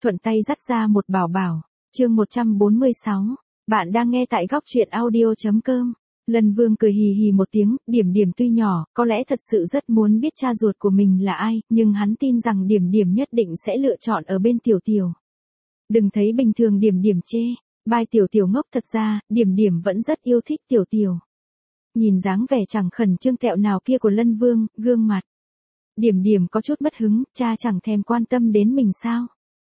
thuận tay dắt ra một bảo bảo. Chương 146. Bạn đang nghe tại góc truyện audio.com. Lân Vương cười hì hì một tiếng, Điểm Điểm tuy nhỏ, có lẽ thật sự rất muốn biết cha ruột của mình là ai, nhưng hắn tin rằng Điểm Điểm nhất định sẽ lựa chọn ở bên Tiểu Tiểu. Đừng thấy bình thường Điểm Điểm chê, bai Tiểu Tiểu ngốc, thật ra, Điểm Điểm vẫn rất yêu thích Tiểu Tiểu. Nhìn dáng vẻ chẳng khẩn trương tẹo nào kia của Lân Vương, gương mặt Điểm Điểm có chút mất hứng, cha chẳng thèm quan tâm đến mình sao?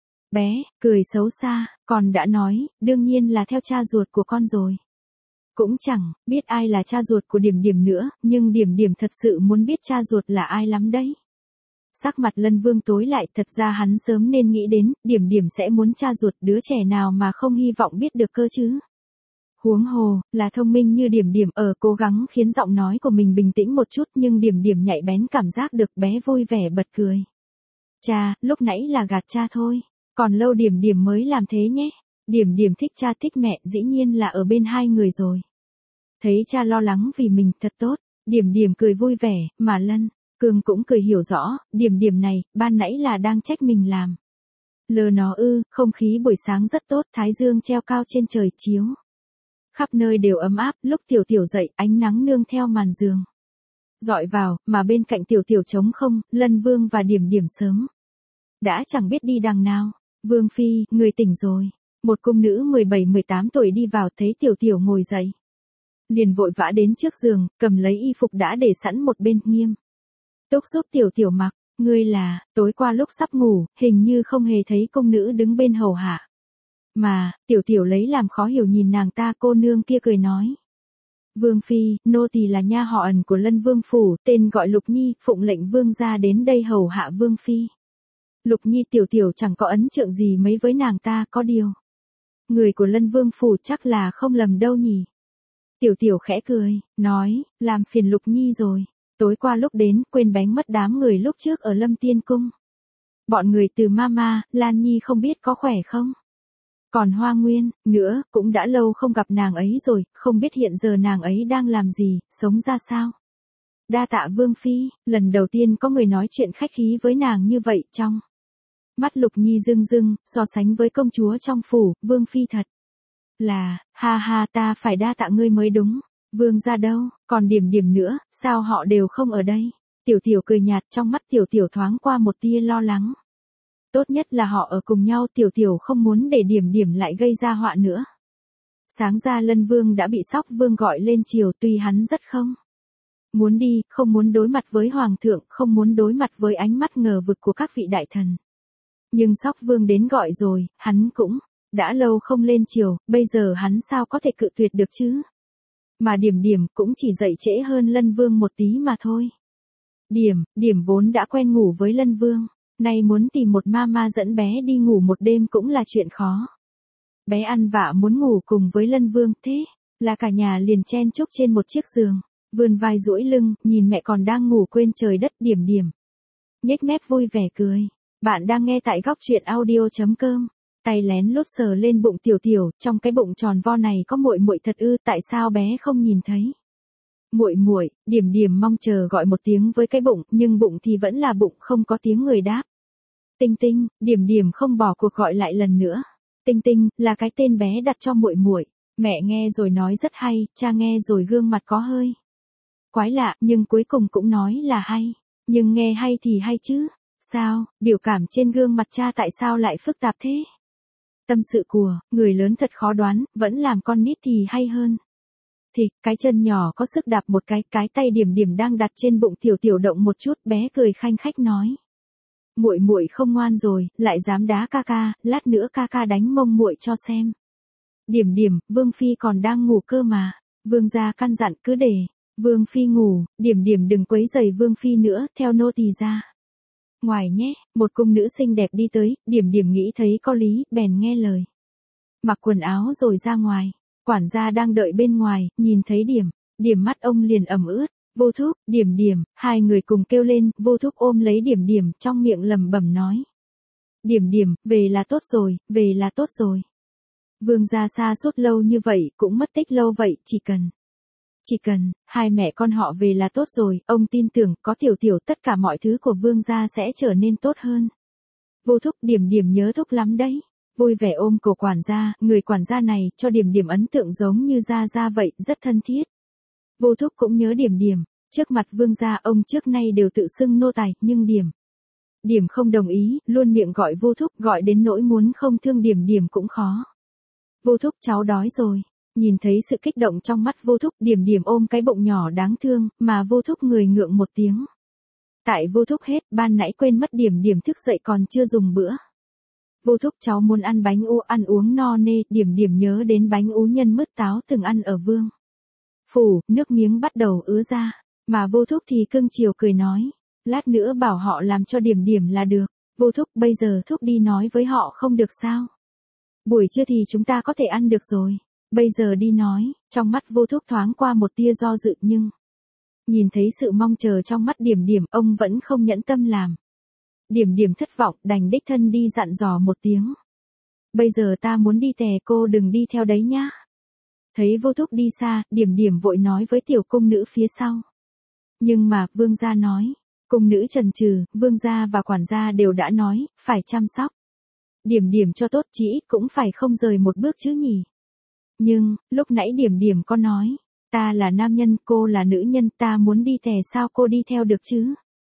Bé, cười xấu xa, còn đã nói, đương nhiên là theo cha ruột của con rồi. Cũng chẳng biết ai là cha ruột của Điểm Điểm nữa, nhưng Điểm Điểm thật sự muốn biết cha ruột là ai lắm đấy. Sắc mặt Lân Vương tối lại, thật ra hắn sớm nên nghĩ đến, Điểm Điểm sẽ muốn cha ruột, đứa trẻ nào mà không hy vọng biết được cơ chứ. Huống hồ, là thông minh như Điểm Điểm, cố gắng khiến giọng nói của mình bình tĩnh một chút, nhưng Điểm Điểm nhạy bén cảm giác được, bé vui vẻ bật cười. Cha, lúc nãy là gạt cha thôi, còn lâu Điểm Điểm mới làm thế nhé. Điểm Điểm thích cha thích mẹ, dĩ nhiên là ở bên hai người rồi. Thấy cha lo lắng vì mình, thật tốt, Điểm Điểm cười vui vẻ, mà Lân Cương cũng cười hiểu rõ, Điểm Điểm này, ban nãy là đang trách mình làm. Lờ nó ư, không khí buổi sáng rất tốt, thái dương treo cao trên trời chiếu. Khắp nơi đều ấm áp, lúc Tiểu Tiểu dậy, ánh nắng nương theo màn giường dọi vào, mà bên cạnh Tiểu Tiểu trống không, Lân Vương và Điểm Điểm sớm đã chẳng biết đi đằng nào. Vương phi, người tỉnh rồi. Một cung nữ 17-18 tuổi đi vào, thấy Tiểu Tiểu ngồi dậy, liền vội vã đến trước giường, cầm lấy y phục đã để sẵn một bên, nghiêm túc giúp Tiểu Tiểu mặc. Ngươi là, tối qua lúc sắp ngủ, hình như không hề thấy cung nữ đứng bên hầu hạ. Mà, Tiểu Tiểu lấy làm khó hiểu nhìn nàng ta, cô nương kia cười nói. Vương phi, nô tỳ là nha họ ẩn của Lân Vương phủ, tên gọi Lục Nhi, phụng lệnh vương gia đến đây hầu hạ vương phi. Lục Nhi. Tiểu Tiểu chẳng có ấn tượng gì mấy với nàng ta, có điều người của Lân Vương phủ chắc là không lầm đâu nhỉ. Tiểu Tiểu khẽ cười, nói, làm phiền Lục Nhi rồi. Tối qua lúc đến, quên bánh mất đám người lúc trước ở Lâm Tiên Cung. Bọn người từ Mama, Lan Nhi không biết có khỏe không? Còn Hoa Nguyên, nữa, cũng đã lâu không gặp nàng ấy rồi, không biết hiện giờ nàng ấy đang làm gì, sống ra sao? Đa tạ Vương phi, lần đầu tiên có người nói chuyện khách khí với nàng như vậy. Trong mắt Lục Nhi rưng rưng, so sánh với công chúa trong phủ, Vương phi thật là, ha ha, ta phải đa tạ ngươi mới đúng. Vương gia đâu, còn Điểm Điểm nữa, sao họ đều không ở đây? Tiểu Tiểu cười nhạt, trong mắt Tiểu Tiểu thoáng qua một tia lo lắng. Tốt nhất là họ ở cùng nhau, Tiểu Tiểu không muốn để Điểm Điểm lại gây ra họa nữa. Sáng ra Lân Vương đã bị Sóc Vương gọi lên triều, tuy hắn rất không muốn đi, không muốn đối mặt với Hoàng thượng, không muốn đối mặt với ánh mắt ngờ vực của các vị đại thần. Nhưng Sóc Vương đến gọi rồi, hắn cũng đã lâu không lên triều, bây giờ hắn sao có thể cự tuyệt được chứ? Mà Điểm Điểm cũng chỉ dậy trễ hơn Lân Vương một tí mà thôi. Điểm vốn đã quen ngủ với Lân Vương, nay muốn tìm một mama dẫn bé đi ngủ một đêm cũng là chuyện khó. Bé ăn vạ muốn ngủ cùng với Lân Vương, thế là cả nhà liền chen chúc trên một chiếc giường, vươn vai duỗi lưng, nhìn mẹ còn đang ngủ quên trời đất. Điểm Điểm nhếch mép vui vẻ cười. Bạn đang nghe tại góc truyện audio.com. Tay lén lút sờ lên bụng Tiểu Tiểu, trong cái bụng tròn vo này có muội muội thật ư, tại sao bé không nhìn thấy? Muội muội, Điểm Điểm mong chờ gọi một tiếng với cái bụng, nhưng bụng thì vẫn là bụng, không có tiếng người đáp. Tinh Tinh. Điểm Điểm không bỏ cuộc gọi lại lần nữa. Tinh Tinh là cái tên bé đặt cho muội muội. Mẹ nghe rồi nói rất hay, cha nghe rồi gương mặt có hơi quái lạ, nhưng cuối cùng cũng nói là hay. Nhưng nghe hay thì hay chứ. Sao, biểu cảm trên gương mặt cha tại sao lại phức tạp thế? Tâm sự của người lớn thật khó đoán, vẫn làm con nít thì hay hơn. Thì, cái chân nhỏ có sức đạp một cái tay Điểm Điểm đang đặt trên bụng Tiểu Tiểu động một chút, bé cười khanh khách nói. Muội muội không ngoan rồi, lại dám đá ca ca, lát nữa ca ca đánh mông muội cho xem. Điểm Điểm, Vương phi còn đang ngủ cơ mà. Vương gia căn dặn cứ để Vương phi ngủ, Điểm Điểm đừng quấy rầy Vương phi nữa, theo nô tỳ ra ngoài nhé. Một cung nữ xinh đẹp đi tới, Điểm Điểm nghĩ thấy có lý, bèn nghe lời, mặc quần áo rồi ra ngoài. Quản gia đang đợi bên ngoài, nhìn thấy Điểm mắt ông liền ẩm ướt. Vô Thúc, Điểm Điểm, hai người cùng kêu lên. Vô Thúc ôm lấy Điểm Điểm, trong miệng lẩm bẩm nói. Điểm Điểm, về là tốt rồi, về là tốt rồi. Vương gia xa sút lâu như vậy, cũng mất tích lâu vậy, chỉ cần hai mẹ con họ về là tốt rồi, ông tin tưởng có Tiểu Tiểu tất cả mọi thứ của vương gia sẽ trở nên tốt hơn. Vô Thúc, Điểm Điểm nhớ Thúc lắm đấy. Vui vẻ ôm cổ quản gia, người quản gia này cho Điểm Điểm ấn tượng giống như gia gia vậy, rất thân thiết. Vô Thúc cũng nhớ Điểm Điểm, trước mặt vương gia ông trước nay đều tự xưng nô tài, nhưng Điểm không đồng ý, luôn miệng gọi Vô Thúc, gọi đến nỗi muốn không thương Điểm Điểm cũng khó. Vô Thúc, cháu đói rồi. Nhìn thấy sự kích động trong mắt Vô Thúc, Điểm Điểm ôm cái bụng nhỏ đáng thương, mà Vô Thúc người ngượng một tiếng. Tại Vô Thúc hết, ban nãy quên mất Điểm Điểm thức dậy còn chưa dùng bữa. Vô Thúc, cháu muốn ăn bánh u, ăn uống no nê. Điểm Điểm nhớ đến bánh ú nhân mứt táo từng ăn ở Vương phủ, nước miếng bắt đầu ứa ra, mà Vô Thúc thì cưng chiều cười nói, lát nữa bảo họ làm cho Điểm Điểm là được. Vô Thúc, bây giờ Thúc đi nói với họ không được sao? Buổi trưa thì chúng ta có thể ăn được rồi, bây giờ đi nói. Trong mắt Vô Thúc thoáng qua một tia do dự, nhưng nhìn thấy sự mong chờ trong mắt Điểm Điểm, ông vẫn không nhẫn tâm làm. Điểm Điểm thất vọng, đành đích thân đi dặn dò một tiếng. Bây giờ ta muốn đi tè, cô đừng đi theo đấy nhá. Thấy Vô Thúc đi xa, Điểm Điểm vội nói với tiểu cung nữ phía sau. Nhưng mà, vương gia nói. Cung nữ chần chừ, vương gia và quản gia đều đã nói, phải chăm sóc Điểm Điểm cho tốt, chỉ ít cũng phải không rời một bước chứ nhỉ. Nhưng, lúc nãy Điểm Điểm có nói, ta là nam nhân, cô là nữ nhân, ta muốn đi tè sao cô đi theo được chứ?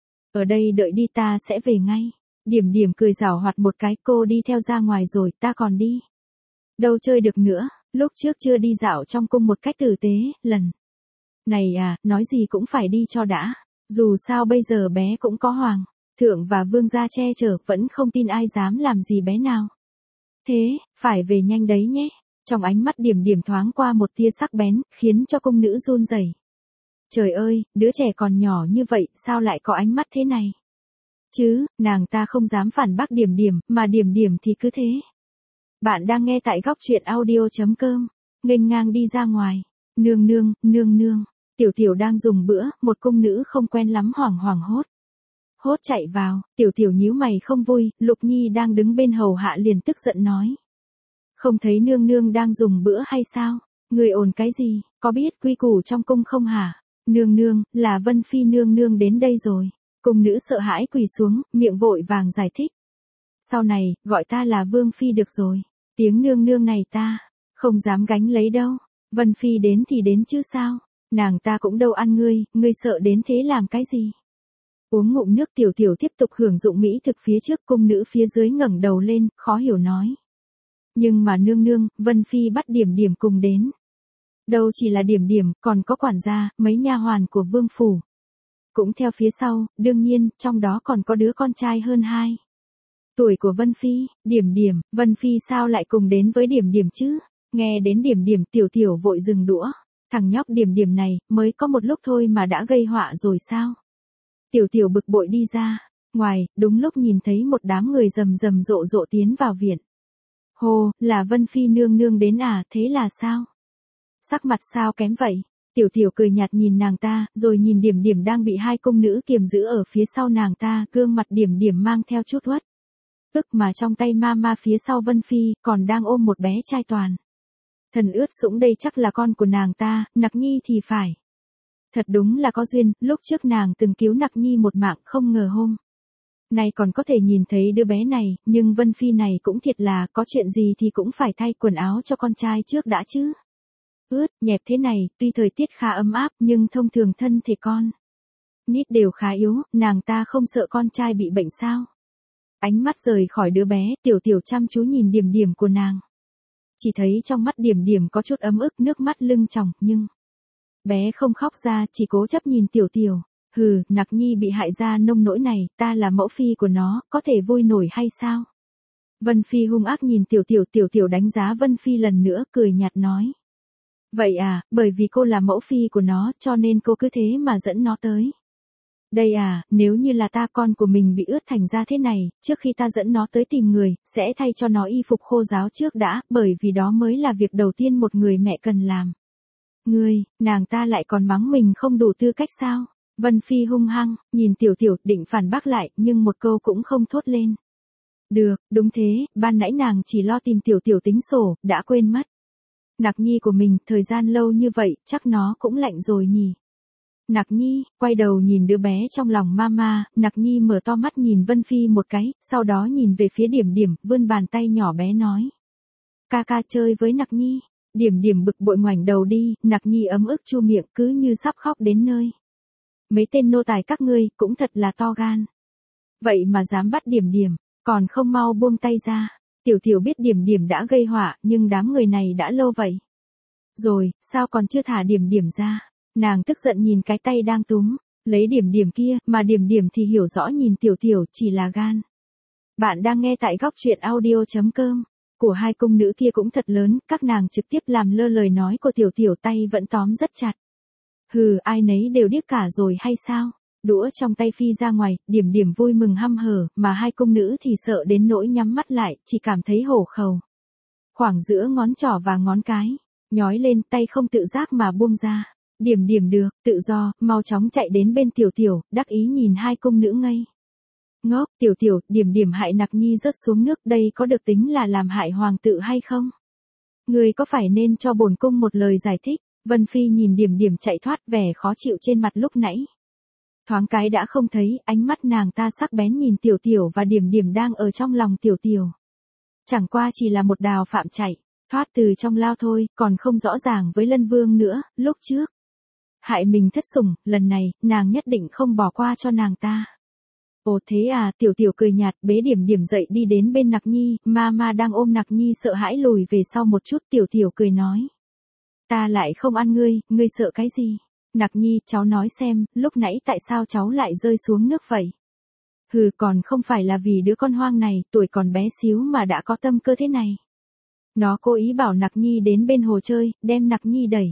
Ở đây đợi đi, ta sẽ về ngay. Điểm Điểm cười giảo hoạt một cái, cô đi theo ra ngoài rồi, ta còn đi đâu chơi được nữa, lúc trước chưa đi dạo trong cung một cách tử tế, lần này à, nói gì cũng phải đi cho đã. Dù sao bây giờ bé cũng có hoàng thượng và vương gia che chở, vẫn không tin ai dám làm gì bé nào. Thế, phải về nhanh đấy nhé. Trong ánh mắt Điểm Điểm thoáng qua một tia sắc bén, khiến cho cung nữ run rẩy. Trời ơi, đứa trẻ còn nhỏ như vậy, sao lại có ánh mắt thế này? Chứ, nàng ta không dám phản bác Điểm Điểm, mà Điểm Điểm thì cứ thế. Bạn đang nghe tại góc truyện audio.com. Nghênh ngang đi ra ngoài. Nương nương, nương nương. Tiểu Tiểu đang dùng bữa, một cung nữ không quen lắm hoảng hoảng hốt chạy vào. Tiểu Tiểu nhíu mày không vui, Lục Nhi đang đứng bên hầu hạ liền tức giận nói. Không thấy nương nương đang dùng bữa hay sao? Người ồn cái gì, có biết quy củ trong cung không hả? Nương nương, là Vân Phi nương nương đến đây rồi. Cung nữ sợ hãi quỳ xuống, miệng vội vàng giải thích. Sau này, gọi ta là Vương Phi được rồi. Tiếng nương nương này ta không dám gánh lấy đâu. Vân Phi đến thì đến chứ sao? Nàng ta cũng đâu ăn ngươi sợ đến thế làm cái gì? Uống ngụm nước. Tiểu Tiểu tiếp tục hưởng dụng mỹ thực phía trước, cung nữ phía dưới ngẩng đầu lên, khó hiểu nói. Nhưng mà nương nương, Vân Phi bắt Điểm Điểm cùng đến. Đâu chỉ là Điểm Điểm, còn có quản gia, mấy nha hoàn của vương phủ cũng theo phía sau, đương nhiên, trong đó còn có đứa con trai hơn 2 tuổi của Vân Phi. Điểm Điểm, Vân Phi sao lại cùng đến với Điểm Điểm chứ? Nghe đến Điểm Điểm, Tiểu Tiểu vội dừng đũa. Thằng nhóc Điểm Điểm này, mới có một lúc thôi mà đã gây họa rồi sao? Tiểu Tiểu bực bội đi ra ngoài, đúng lúc nhìn thấy một đám người rầm rầm rộ rộ tiến vào viện. Hồ, là Vân Phi nương nương đến à, thế là sao? Sắc mặt sao kém vậy? Tiểu Tiểu cười nhạt nhìn nàng ta, rồi nhìn Điểm Điểm đang bị 2 cung nữ kiềm giữ ở phía sau nàng ta, gương mặt Điểm Điểm mang theo chút uất ức, mà trong tay ma phía sau Vân Phi, còn đang ôm một bé trai toàn thần ướt sũng, đây chắc là con của nàng ta, Nặc Nhi thì phải. Thật đúng là có duyên, lúc trước nàng từng cứu Nặc Nhi một mạng, không ngờ hôm nay còn có thể nhìn thấy đứa bé này, nhưng Vân Phi này cũng thiệt là, có chuyện gì thì cũng phải thay quần áo cho con trai trước đã chứ. Ướt, nhẹp thế này, tuy thời tiết khá ấm áp, nhưng thông thường thân thể con nít đều khá yếu, nàng ta không sợ con trai bị bệnh sao? Ánh mắt rời khỏi đứa bé, Tiểu Tiểu chăm chú nhìn Điểm Điểm của nàng. Chỉ thấy trong mắt Điểm Điểm có chút ấm ức, nước mắt lưng tròng, nhưng bé không khóc ra, chỉ cố chấp nhìn Tiểu Tiểu. Hừ, Nặc Nhi bị hại ra nông nỗi này, ta là mẫu phi của nó, có thể vui nổi hay sao? Vân Phi hung ác nhìn Tiểu Tiểu, Tiểu Tiểu đánh giá Vân Phi lần nữa, cười nhạt nói. Vậy à, bởi vì cô là mẫu phi của nó, cho nên cô cứ thế mà dẫn nó tới đây à? Nếu như là ta, con của mình bị ướt thành ra thế này, trước khi ta dẫn nó tới tìm người, sẽ thay cho nó y phục khô ráo trước đã, bởi vì đó mới là việc đầu tiên một người mẹ cần làm. Nàng ta lại còn mắng mình không đủ tư cách sao? Vân Phi hung hăng, nhìn Tiểu Tiểu, định phản bác lại, nhưng một câu cũng không thốt lên. Được, đúng thế, ban nãy nàng chỉ lo tìm Tiểu Tiểu tính sổ, đã quên mất Nặc Nhi của mình, thời gian lâu như vậy, chắc nó cũng lạnh rồi nhỉ. Nặc Nhi, quay đầu nhìn đứa bé trong lòng mama, Nặc Nhi mở to mắt nhìn Vân Phi một cái, sau đó nhìn về phía Điểm Điểm, vươn bàn tay nhỏ bé nói. Ca ca chơi với Nặc Nhi. Điểm Điểm bực bội ngoảnh đầu đi, Nặc Nhi ấm ức chu miệng cứ như sắp khóc đến nơi. Mấy tên nô tài các ngươi cũng thật là to gan. Vậy mà dám bắt Điểm Điểm, còn không mau buông tay ra. Tiểu Tiểu biết Điểm Điểm đã gây họa, nhưng đám người này đã lâu vậy. Rồi, sao còn chưa thả Điểm Điểm ra? Nàng tức giận nhìn cái tay đang túm, lấy Điểm Điểm kia, mà Điểm Điểm thì hiểu rõ nhìn Tiểu Tiểu chỉ là gan. Bạn đang nghe tại góc truyện audio.com. Của hai cung nữ kia cũng thật lớn, các nàng trực tiếp làm lơ lời nói của Tiểu Tiểu, tay vẫn tóm rất chặt. Hừ, ai nấy đều điếc cả rồi hay sao? Đũa trong tay phi ra ngoài, Điểm Điểm vui mừng hăm hở, mà hai cung nữ thì sợ đến nỗi nhắm mắt lại, chỉ cảm thấy hổ khẩu. Khoảng giữa ngón trỏ và ngón cái, nhói lên, tay không tự giác mà buông ra. Điểm Điểm được, tự do, mau chóng chạy đến bên Tiểu Tiểu, đắc ý nhìn hai cung nữ ngây. Ngốc, Tiểu Tiểu, Điểm Điểm hại Nặc Nhi rớt xuống nước, đây có được tính là làm hại hoàng tự hay không? Người có phải nên cho bổn cung một lời giải thích? Vân Phi nhìn Điểm Điểm chạy thoát, vẻ khó chịu trên mặt lúc nãy. Thoáng cái đã không thấy, ánh mắt nàng ta sắc bén nhìn Tiểu Tiểu và Điểm Điểm đang ở trong lòng Tiểu Tiểu. Chẳng qua chỉ là một đào phạm chạy, thoát từ trong lao thôi, còn không rõ ràng với Lân Vương nữa, lúc trước. Hại mình thất sủng, lần này, nàng nhất định không bỏ qua cho nàng ta. Ồ thế à, Tiểu Tiểu cười nhạt, bế Điểm Điểm dậy đi đến bên Nặc Nhi, mama đang ôm Nặc Nhi sợ hãi lùi về sau một chút, Tiểu Tiểu cười nói. Ta lại không ăn ngươi sợ cái gì? Nặc Nhi, cháu nói xem, lúc nãy tại sao cháu lại rơi xuống nước vậy? Hừ, còn không phải là vì đứa con hoang này, tuổi còn bé xíu mà đã có tâm cơ thế này. Nó cố ý bảo Nặc Nhi đến bên hồ chơi, đem Nặc Nhi đẩy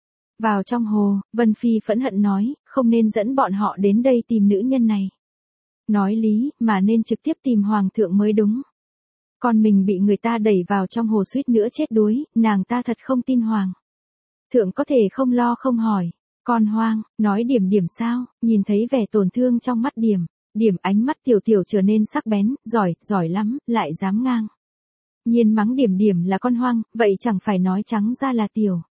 vào trong hồ. Vân Phi phẫn hận nói, không nên dẫn bọn họ đến đây tìm nữ nhân này. Nói lý, mà nên trực tiếp tìm hoàng thượng mới đúng. Còn mình bị người ta đẩy vào trong hồ suýt nữa chết đuối, nàng ta thật không tin hoàng thượng có thể không lo không hỏi. Con hoang, nói Điểm Điểm sao? Nhìn thấy vẻ tổn thương trong mắt Điểm, ánh mắt Tiểu Tiểu trở nên sắc bén, giỏi lắm, lại dám ngang nhiên mắng Điểm Điểm là con hoang, vậy chẳng phải nói trắng ra là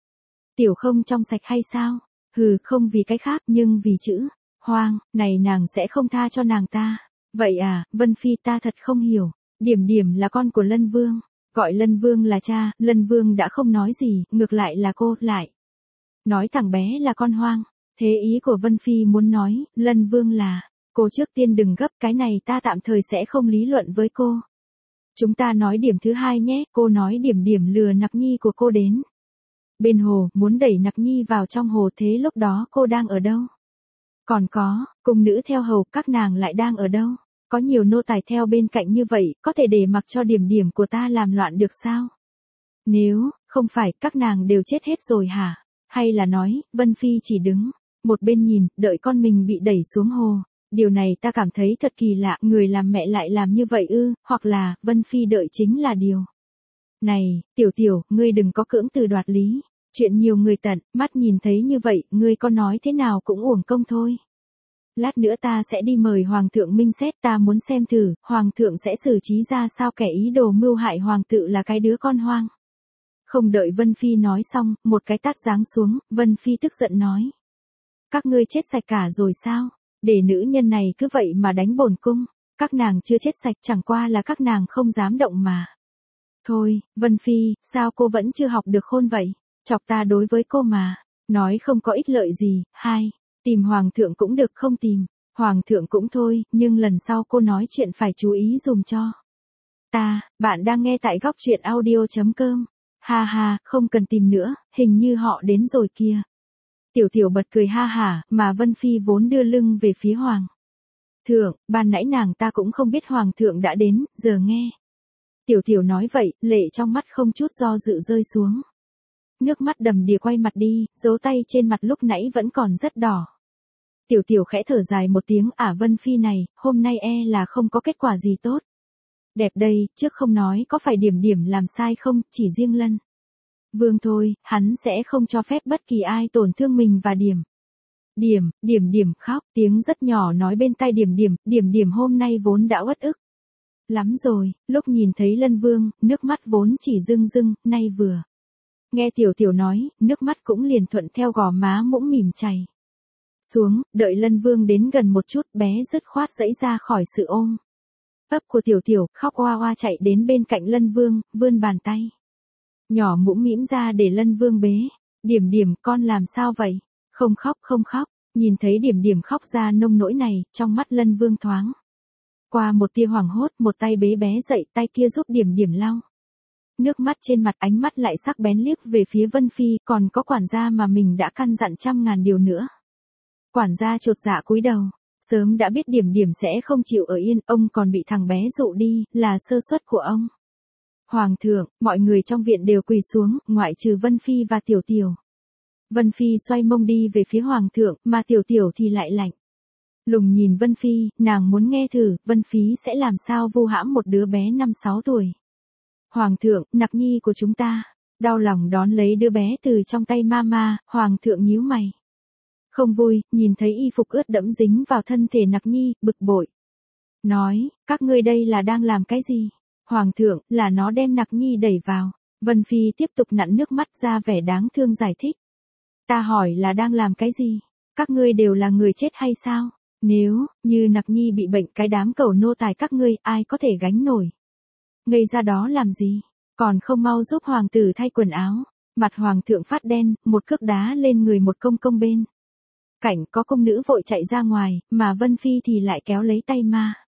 Tiểu không trong sạch hay sao? Hừ, không vì cái khác, nhưng vì chữ hoang này nàng sẽ không tha cho nàng ta. Vậy à, Vân Phi, ta thật không hiểu. Điểm Điểm là con của Lân Vương, gọi Lân Vương là cha, Lân Vương đã không nói gì, ngược lại là cô lại nói thằng bé là con hoang. Thế ý của Vân Phi muốn nói, Lân Vương là, cô trước tiên đừng gấp, cái này ta tạm thời sẽ không lý luận với cô. Chúng ta nói điểm thứ hai nhé, cô nói Điểm Điểm lừa Nặc Nhi của cô đến bên hồ, muốn đẩy Nặc Nhi vào trong hồ, thế lúc đó cô đang ở đâu? Còn có, cung nữ theo hầu, các nàng lại đang ở đâu? Có nhiều nô tài theo bên cạnh như vậy, có thể để mặc cho Điểm Điểm của ta làm loạn được sao? Nếu không phải, các nàng đều chết hết rồi hả? Hay là nói, Vân Phi chỉ đứng một bên nhìn, đợi con mình bị đẩy xuống hồ. Điều này ta cảm thấy thật kỳ lạ, người làm mẹ lại làm như vậy ư? Hoặc là, Vân Phi đợi chính là điều này. Tiểu Tiểu, ngươi đừng có cưỡng từ đoạt lý. Chuyện nhiều người tận, mắt nhìn thấy như vậy, ngươi có nói thế nào cũng uổng công thôi. Lát nữa ta sẽ đi mời Hoàng thượng minh xét, ta muốn xem thử, Hoàng thượng sẽ xử trí ra sao kẻ ý đồ mưu hại Hoàng tự là cái đứa con hoang. Không đợi Vân Phi nói xong, một cái tát giáng xuống, Vân Phi tức giận nói. Các ngươi chết sạch cả rồi sao? Để nữ nhân này cứ vậy mà đánh bổn cung. Các nàng chưa chết sạch, chẳng qua là các nàng không dám động mà. Thôi, Vân Phi, sao cô vẫn chưa học được khôn vậy? Chọc ta đối với cô mà. Nói không có ích lợi gì. Hai, tìm Hoàng thượng cũng được, không tìm Hoàng thượng cũng thôi, nhưng lần sau cô nói chuyện phải chú ý dùm cho ta. Bạn đang nghe tại góc truyện audio.com. Ha ha, không cần tìm nữa, hình như họ đến rồi kia. Tiểu Tiểu bật cười ha hả, mà Vân Phi vốn đưa lưng về phía Hoàng thượng, ban nãy nàng ta cũng không biết Hoàng thượng đã đến, giờ nghe Tiểu Tiểu nói vậy, lệ trong mắt không chút do dự rơi xuống. Nước mắt đầm đìa quay mặt đi, dấu tay trên mặt lúc nãy vẫn còn rất đỏ. Tiểu Tiểu khẽ thở dài một tiếng, Vân Phi này, hôm nay là không có kết quả gì tốt. Đẹp đây, trước không nói có phải Điểm Điểm làm sai không, chỉ riêng Lân Vương thôi, hắn sẽ không cho phép bất kỳ ai tổn thương mình và Điểm khóc, tiếng rất nhỏ nói bên tai Điểm Điểm hôm nay vốn đã uất ức lắm rồi, lúc nhìn thấy Lân Vương, nước mắt vốn chỉ rưng, nay vừa nghe Tiểu Tiểu nói, nước mắt cũng liền thuận theo gò má mũm mỉm chảy xuống, đợi Lân Vương đến gần một chút, bé dứt khoát giãy ra khỏi sự ôm ấp của Tiểu Tiểu, khóc oa oa chạy đến bên cạnh Lân Vương, vươn bàn tay nhỏ mũm mĩm ra để Lân Vương bế. Điểm Điểm, con làm sao vậy? Không khóc, không khóc. Nhìn thấy Điểm Điểm khóc ra nông nỗi này, trong mắt Lân Vương thoáng qua một tia hoảng hốt, một tay bế bé dậy, tay kia giúp Điểm Điểm lau nước mắt trên mặt, ánh mắt lại sắc bén liếc về phía Vân Phi, còn có quản gia mà mình đã căn dặn trăm ngàn điều nữa. Quản gia chột dạ cúi đầu, sớm đã biết Điểm Điểm sẽ không chịu ở yên, ông còn bị thằng bé dụ đi, là sơ suất của ông. Hoàng thượng, mọi người trong viện đều quỳ xuống, ngoại trừ Vân Phi và Tiểu Tiểu. Vân Phi xoay mông đi về phía Hoàng thượng, mà Tiểu Tiểu thì lại lạnh lùng nhìn Vân Phi, nàng muốn nghe thử, Vân Phi sẽ làm sao vu hãm một đứa bé 5-6 tuổi. Hoàng thượng, Nặc Nhi của chúng ta, đau lòng đón lấy đứa bé từ trong tay mama, Hoàng thượng nhíu mày. Không vui, nhìn thấy y phục ướt đẫm dính vào thân thể Nặc Nhi, bực bội. Nói, các ngươi đây là đang làm cái gì? Hoàng thượng, là nó đem Nặc Nhi đẩy vào. Vân Phi tiếp tục nặn nước mắt ra vẻ đáng thương giải thích. Ta hỏi là đang làm cái gì? Các ngươi đều là người chết hay sao? Nếu như Nặc Nhi bị bệnh, cái đám cẩu nô tài các ngươi ai có thể gánh nổi? Ngây ra đó làm gì? Còn không mau giúp hoàng tử thay quần áo. Mặt hoàng thượng phát đen, một cước đá lên người một công công bên cạnh, có công nữ vội chạy ra ngoài, mà Vân Phi thì lại kéo lấy tay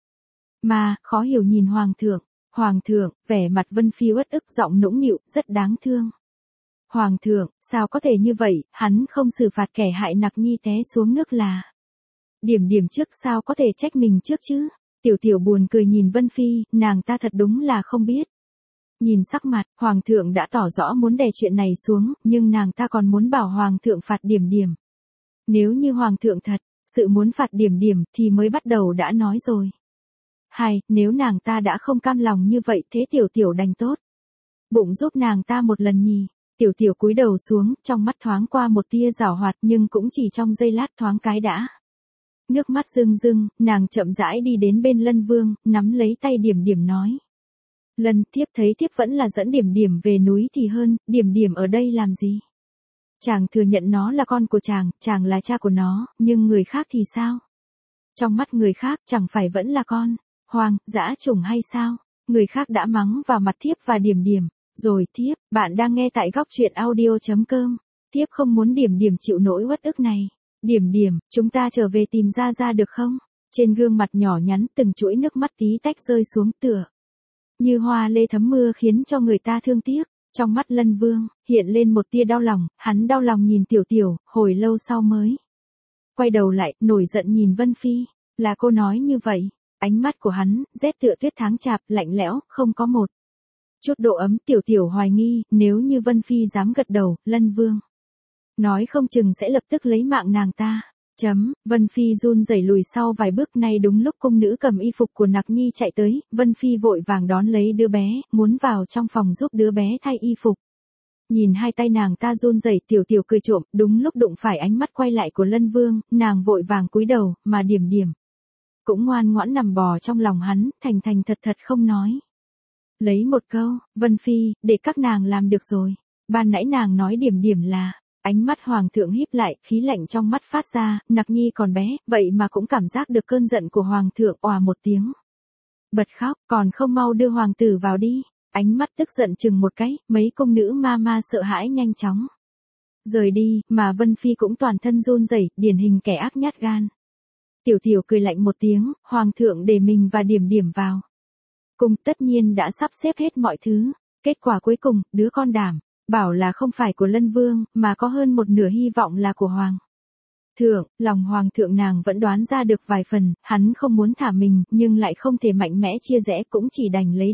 ma, khó hiểu nhìn hoàng thượng. Hoàng thượng, vẻ mặt Vân Phi uất ức, giọng nũng nịu, rất đáng thương. Hoàng thượng, sao có thể như vậy, hắn không xử phạt kẻ hại Nặc Nhi té xuống nước là. Điểm Điểm trước, sao có thể trách mình trước chứ? Tiểu Tiểu buồn cười nhìn Vân Phi, nàng ta thật đúng là không biết. Nhìn sắc mặt, Hoàng thượng đã tỏ rõ muốn đè chuyện này xuống, nhưng nàng ta còn muốn bảo Hoàng thượng phạt Điểm Điểm. Nếu như Hoàng thượng thật sự muốn phạt Điểm Điểm thì mới bắt đầu đã nói rồi. Hay, nếu nàng ta đã không cam lòng như vậy, thế Tiểu Tiểu đành tốt bụng giúp nàng ta một lần nhỉ. Tiểu Tiểu cúi đầu xuống, trong mắt thoáng qua một tia giảo hoạt, nhưng cũng chỉ trong giây lát thoáng cái đã. Nước mắt rưng rưng, nàng chậm rãi đi đến bên Lân Vương, nắm lấy tay Điểm Điểm nói. Lân, thiếp thấy thiếp vẫn là dẫn Điểm Điểm về núi thì hơn, Điểm Điểm ở đây làm gì? Chàng thừa nhận nó là con của chàng là cha của nó, nhưng người khác thì sao? Trong mắt người khác chẳng phải vẫn là con hoang dã chủng hay sao? Người khác đã mắng vào mặt thiếp và Điểm Điểm. Rồi thiếp, bạn đang nghe tại góc truyện audio.com. Thiếp không muốn Điểm Điểm chịu nỗi uất ức này. Điểm Điểm, chúng ta trở về tìm ra được không? Trên gương mặt nhỏ nhắn từng chuỗi nước mắt tí tách rơi xuống tựa như hoa lê thấm mưa, khiến cho người ta thương tiếc. Trong mắt Lân Vương hiện lên một tia đau lòng, hắn đau lòng nhìn Tiểu Tiểu, hồi lâu sau mới quay đầu lại, nổi giận nhìn Vân Phi. Là cô nói như vậy. Ánh mắt của hắn rét tựa tuyết tháng chạp, lạnh lẽo, không có một chút độ ấm. Tiểu Tiểu hoài nghi, nếu như Vân Phi dám gật đầu, Lân Vương nói không chừng sẽ lập tức lấy mạng nàng ta. Vân Phi run rẩy lùi sau vài bước, này đúng lúc cung nữ cầm y phục của Nặc Nhi chạy tới, Vân Phi vội vàng đón lấy đứa bé, muốn vào trong phòng giúp đứa bé thay y phục. Nhìn hai tay nàng ta run rẩy, Tiểu Tiểu cười trộm, đúng lúc đụng phải ánh mắt quay lại của Lân Vương, nàng vội vàng cúi đầu, mà Điểm Điểm cũng ngoan ngoãn nằm bò trong lòng hắn, thành thành thật thật không nói lấy một câu. Vân Phi, để các nàng làm được rồi. Ban nãy nàng nói Điểm Điểm là. Ánh mắt hoàng thượng híp lại, khí lạnh trong mắt phát ra, Nặc Nhi còn bé, vậy mà cũng cảm giác được cơn giận của hoàng thượng, òa một tiếng bật khóc, còn không mau đưa hoàng tử vào đi. Ánh mắt tức giận chừng một cái, mấy công nữ ma sợ hãi nhanh chóng rời đi, mà Vân Phi cũng toàn thân run rẩy, điển hình kẻ ác nhát gan. Tiểu Tiểu cười lạnh một tiếng, hoàng thượng để mình và Điểm Điểm vào cùng, tất nhiên đã sắp xếp hết mọi thứ. Kết quả cuối cùng, đứa con đảm bảo là không phải của Lân Vương, mà có hơn một nửa hy vọng là của hoàng thượng. Lòng hoàng thượng nàng vẫn đoán ra được vài phần, hắn không muốn thả mình, nhưng lại không thể mạnh mẽ chia rẽ, cũng chỉ đành lấy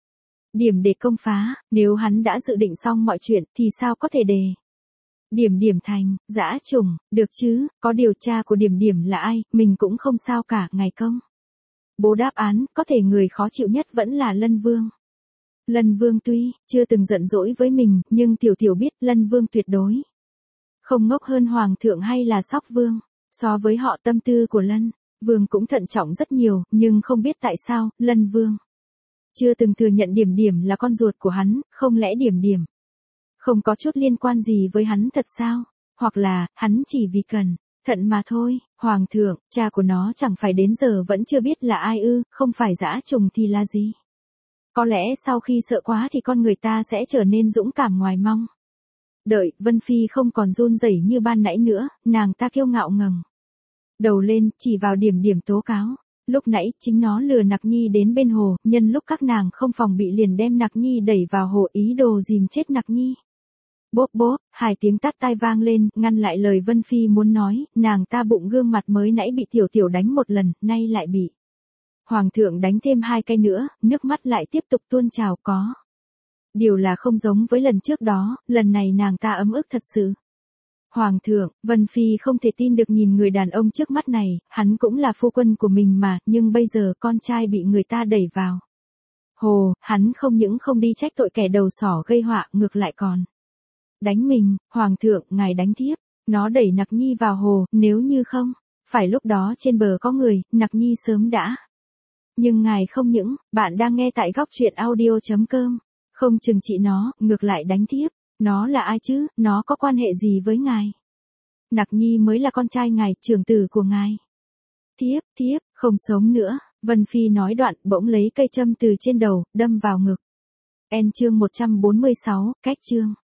Điểm để công phá. Nếu hắn đã dự định xong mọi chuyện, thì sao có thể để Điểm Điểm thành dã chủng được chứ? Có điều cha của Điểm Điểm là ai, mình cũng không sao cả. Ngày công bố đáp án, có thể người khó chịu nhất vẫn là Lân Vương. Lân Vương tuy chưa từng giận dỗi với mình, nhưng Tiểu Tiểu biết Lân Vương tuyệt đối không ngốc hơn Hoàng thượng hay là Sóc Vương. So với họ, tâm tư của Lân Vương cũng thận trọng rất nhiều, nhưng không biết tại sao, Lân Vương chưa từng thừa nhận Điểm Điểm là con ruột của hắn. Không lẽ Điểm Điểm không có chút liên quan gì với hắn thật sao? Hoặc là, hắn chỉ vì cần Thận mà thôi, Hoàng thượng, cha của nó chẳng phải đến giờ vẫn chưa biết là ai ư, không phải dã trùng thì là gì. Có lẽ sau khi sợ quá thì con người ta sẽ trở nên dũng cảm ngoài mong. Đợi, Vân Phi không còn run rẩy như ban nãy nữa, nàng ta kiêu ngạo ngẩng đầu lên, chỉ vào Điểm Điểm tố cáo. Lúc nãy, chính nó lừa Nặc Nhi đến bên hồ, nhân lúc các nàng không phòng bị liền đem Nặc Nhi đẩy vào hồ ý đồ dìm chết Nặc Nhi. Bốp bốp, hai tiếng tát tai vang lên, ngăn lại lời Vân Phi muốn nói, nàng ta bụng gương mặt mới nãy bị Tiểu Tiểu đánh một lần, nay lại bị Hoàng thượng đánh thêm 2 cái nữa, nước mắt lại tiếp tục tuôn trào có. Điều là không giống với lần trước đó, lần này nàng ta ấm ức thật sự. Hoàng thượng, Vân Phi không thể tin được nhìn người đàn ông trước mắt này, hắn cũng là phu quân của mình mà, nhưng bây giờ con trai bị người ta đẩy vào hồ, hắn không những không đi trách tội kẻ đầu sỏ gây họa, ngược lại còn đánh mình. Hoàng thượng, ngài đánh tiếp, nó đẩy Nặc Nhi vào hồ, nếu như không phải lúc đó trên bờ có người, Nặc Nhi sớm đã. Nhưng ngài không những, bạn đang nghe tại góc truyện audio.com, không chừng trị nó, ngược lại đánh tiếp. Nó là ai chứ, nó có quan hệ gì với ngài? Nặc Nhi mới là con trai ngài, trưởng tử của ngài. Thiếp, không sống nữa, Vân Phi nói đoạn, bỗng lấy cây châm từ trên đầu, đâm vào ngực. Chương 146, cách chương.